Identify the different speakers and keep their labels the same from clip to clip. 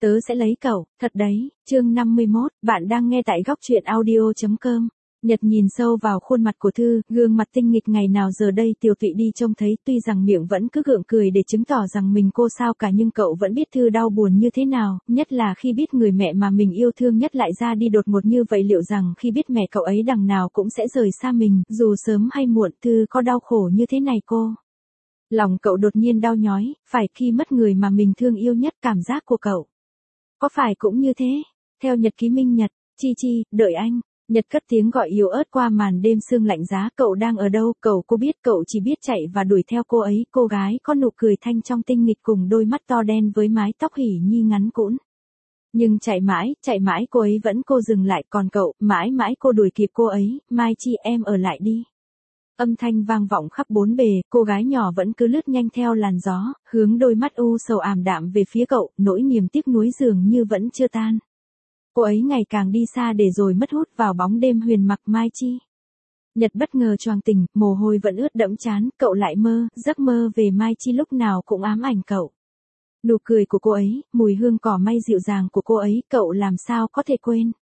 Speaker 1: Tớ sẽ lấy cậu, thật đấy, chương 51, bạn đang nghe tại góc truyện audio.com. Nhật nhìn sâu vào khuôn mặt của Thư, gương mặt tinh nghịch ngày nào giờ đây tiều tụy đi trông thấy, tuy rằng miệng vẫn cứ gượng cười để chứng tỏ rằng mình cô sao cả, nhưng cậu vẫn biết Thư đau buồn như thế nào, nhất là khi biết người mẹ mà mình yêu thương nhất lại ra đi đột ngột như vậy. Liệu rằng khi biết mẹ cậu ấy đằng nào cũng sẽ rời xa mình, dù sớm hay muộn, Thư có đau khổ như thế này cô? Lòng cậu đột nhiên đau nhói, phải khi mất người mà mình thương yêu nhất, cảm giác của cậu có phải cũng như thế? Theo nhật ký Minh Nhật, Chi Chi, đợi anh. Nhật cất tiếng gọi yếu ớt qua màn đêm sương lạnh giá, cậu đang ở đâu? Cô biết, cậu chỉ biết chạy và đuổi theo cô ấy. Cô gái có nụ cười thanh trong tinh nghịch cùng đôi mắt to đen với mái tóc hỉ nhi ngắn cũn. Nhưng chạy mãi cô ấy vẫn cô dừng lại, còn cậu, mãi mãi cô đuổi kịp cô ấy. Mai Chi, em ở lại đi. Âm thanh vang vọng khắp bốn bề, cô gái nhỏ vẫn cứ lướt nhanh theo làn gió, hướng đôi mắt u sầu ảm đạm về phía cậu, nỗi niềm tiếc nuối dường như vẫn chưa tan. Cô ấy ngày càng đi xa để rồi mất hút vào bóng đêm huyền mặc. Mai Chi. Nhật bất ngờ choàng tỉnh, mồ hôi vẫn ướt đẫm trán, cậu lại giấc mơ về Mai Chi lúc nào cũng ám ảnh cậu. Nụ cười của cô ấy, mùi hương cỏ may dịu dàng của cô ấy, cậu làm sao có thể quên.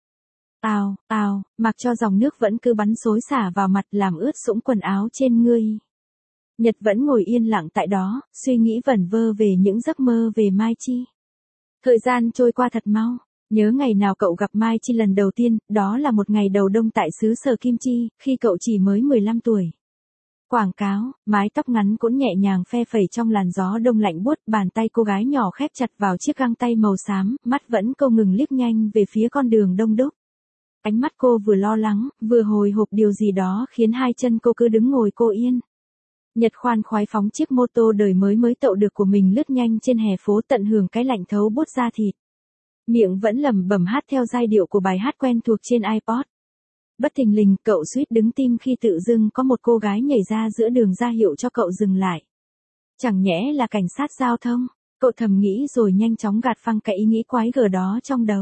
Speaker 1: Mặc cho dòng nước vẫn cứ bắn xối xả vào mặt làm ướt sũng quần áo trên ngươi. Nhật vẫn ngồi yên lặng tại đó, suy nghĩ vẩn vơ về những giấc mơ về Mai Chi. Thời gian trôi qua thật mau, nhớ ngày nào cậu gặp Mai Chi lần đầu tiên, đó là một ngày đầu đông tại xứ Sở Kim Chi, khi cậu chỉ mới 15 tuổi. Quảng cáo, mái tóc ngắn cũng nhẹ nhàng phe phẩy trong làn gió đông lạnh buốt, bàn tay cô gái nhỏ khép chặt vào chiếc găng tay màu xám, mắt vẫn không ngừng liếc nhanh về phía con đường đông đúc. Ánh mắt cô vừa lo lắng, vừa hồi hộp điều gì đó khiến hai chân cô cứ đứng ngồi cô yên. Nhật khoan khoái phóng chiếc mô tô đời mới tậu được của mình lướt nhanh trên hè phố, tận hưởng cái lạnh thấu buốt da thịt. Miệng vẫn lẩm bẩm hát theo giai điệu của bài hát quen thuộc trên iPod. Bất thình lình, cậu suýt đứng tim khi tự dưng có một cô gái nhảy ra giữa đường ra hiệu cho cậu dừng lại. Chẳng nhẽ là cảnh sát giao thông? Cậu thầm nghĩ rồi nhanh chóng gạt phăng cái ý nghĩ quái gở đó trong đầu.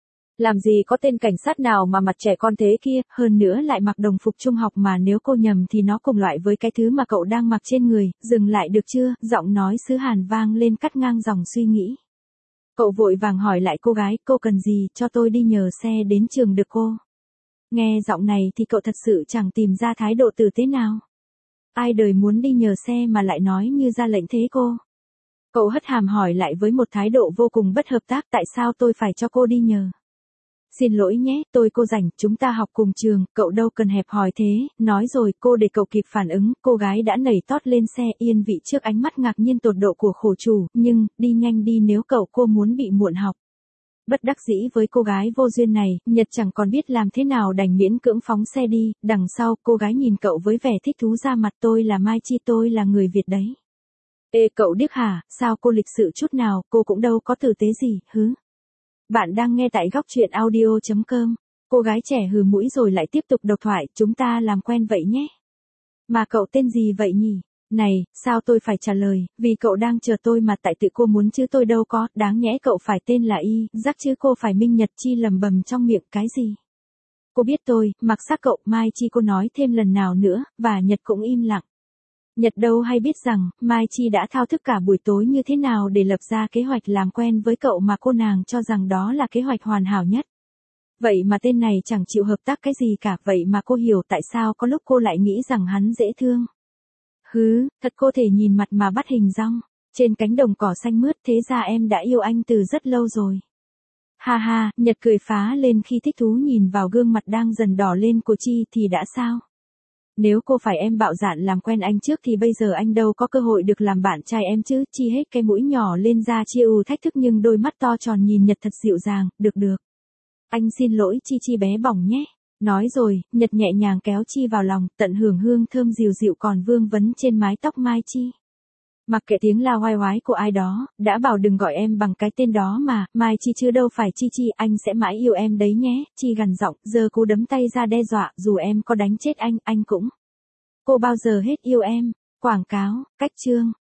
Speaker 1: Làm gì có tên cảnh sát nào mà mặt trẻ con thế kia, hơn nữa lại mặc đồng phục trung học, mà nếu cô nhầm thì nó cùng loại với cái thứ mà cậu đang mặc trên người. Dừng lại được chưa? Giọng nói xứ Hàn vang lên cắt ngang dòng suy nghĩ. Cậu vội vàng hỏi lại cô gái, cô cần gì, cho tôi đi nhờ xe đến trường được cô? Nghe giọng này thì cậu thật sự chẳng tìm ra thái độ tử tế nào. Ai đời muốn đi nhờ xe mà lại nói như ra lệnh thế cô? Cậu hất hàm hỏi lại với một thái độ vô cùng bất hợp tác, tại sao tôi phải cho cô đi nhờ? Xin lỗi nhé, cô rảnh, chúng ta học cùng trường, cậu đâu cần hẹp hòi thế. Nói rồi cô để cậu kịp phản ứng, cô gái đã nảy tót lên xe, yên vị trước ánh mắt ngạc nhiên tột độ của khổ chủ, nhưng, đi nhanh đi nếu cô muốn bị muộn học. Bất đắc dĩ với cô gái vô duyên này, Nhật chẳng còn biết làm thế nào đành miễn cưỡng phóng xe đi. Đằng sau, cô gái nhìn cậu với vẻ thích thú ra mặt, tôi là Mai Chi, tôi là người Việt đấy. Ê cậu điếc hả, sao cô lịch sự chút nào, cô cũng đâu có tử tế gì, hứ. Bạn đang nghe tại góc truyện audio.com. Cô gái trẻ hừ mũi rồi lại tiếp tục độc thoại, chúng ta làm quen vậy nhé. Mà cậu tên gì vậy nhỉ? Này, sao tôi phải trả lời, vì cậu đang chờ tôi mà, tại tự cô muốn chứ tôi đâu có, đáng nhẽ cậu phải tên là Y, rắc chứ cô phải Minh Nhật. Chi lầm bầm trong miệng, cái gì? Cô biết tôi, mặc xác cậu, Mai Chi, cô nói thêm lần nào nữa, và Nhật cũng im lặng. Nhật đâu hay biết rằng, Mai Chi đã thao thức cả buổi tối như thế nào để lập ra kế hoạch làm quen với cậu mà cô nàng cho rằng đó là kế hoạch hoàn hảo nhất. Vậy mà tên này chẳng chịu hợp tác cái gì cả, vậy mà cô hiểu tại sao có lúc cô lại nghĩ rằng hắn dễ thương. Hứ, thật cô thể nhìn mặt mà bắt hình dong. Trên cánh đồng cỏ xanh mướt, thế ra em đã yêu anh từ rất lâu rồi. Ha ha, Nhật cười phá lên khi thích thú nhìn vào gương mặt đang dần đỏ lên của Chi, thì đã sao? Nếu cô phải em bạo dạn làm quen anh trước thì bây giờ anh đâu có cơ hội được làm bạn trai em chứ. Chi hết cái mũi nhỏ lên ra chia thách thức, nhưng đôi mắt to tròn nhìn Nhật thật dịu dàng, được. Anh xin lỗi Chi bé bỏng nhé. Nói rồi, Nhật nhẹ nhàng kéo Chi vào lòng, tận hưởng hương thơm dịu dịu còn vương vấn trên mái tóc Mai Chi. Mặc kệ tiếng la oai oái của ai đó, đã bảo đừng gọi em bằng cái tên đó mà, Mai Chi chứ đâu phải Chi, anh sẽ mãi yêu em đấy nhé. Chi gằn giọng, giơ cú đấm tay ra đe dọa, dù em có đánh chết anh cũng. Cô bao giờ hết yêu em. Quảng cáo, cách chương.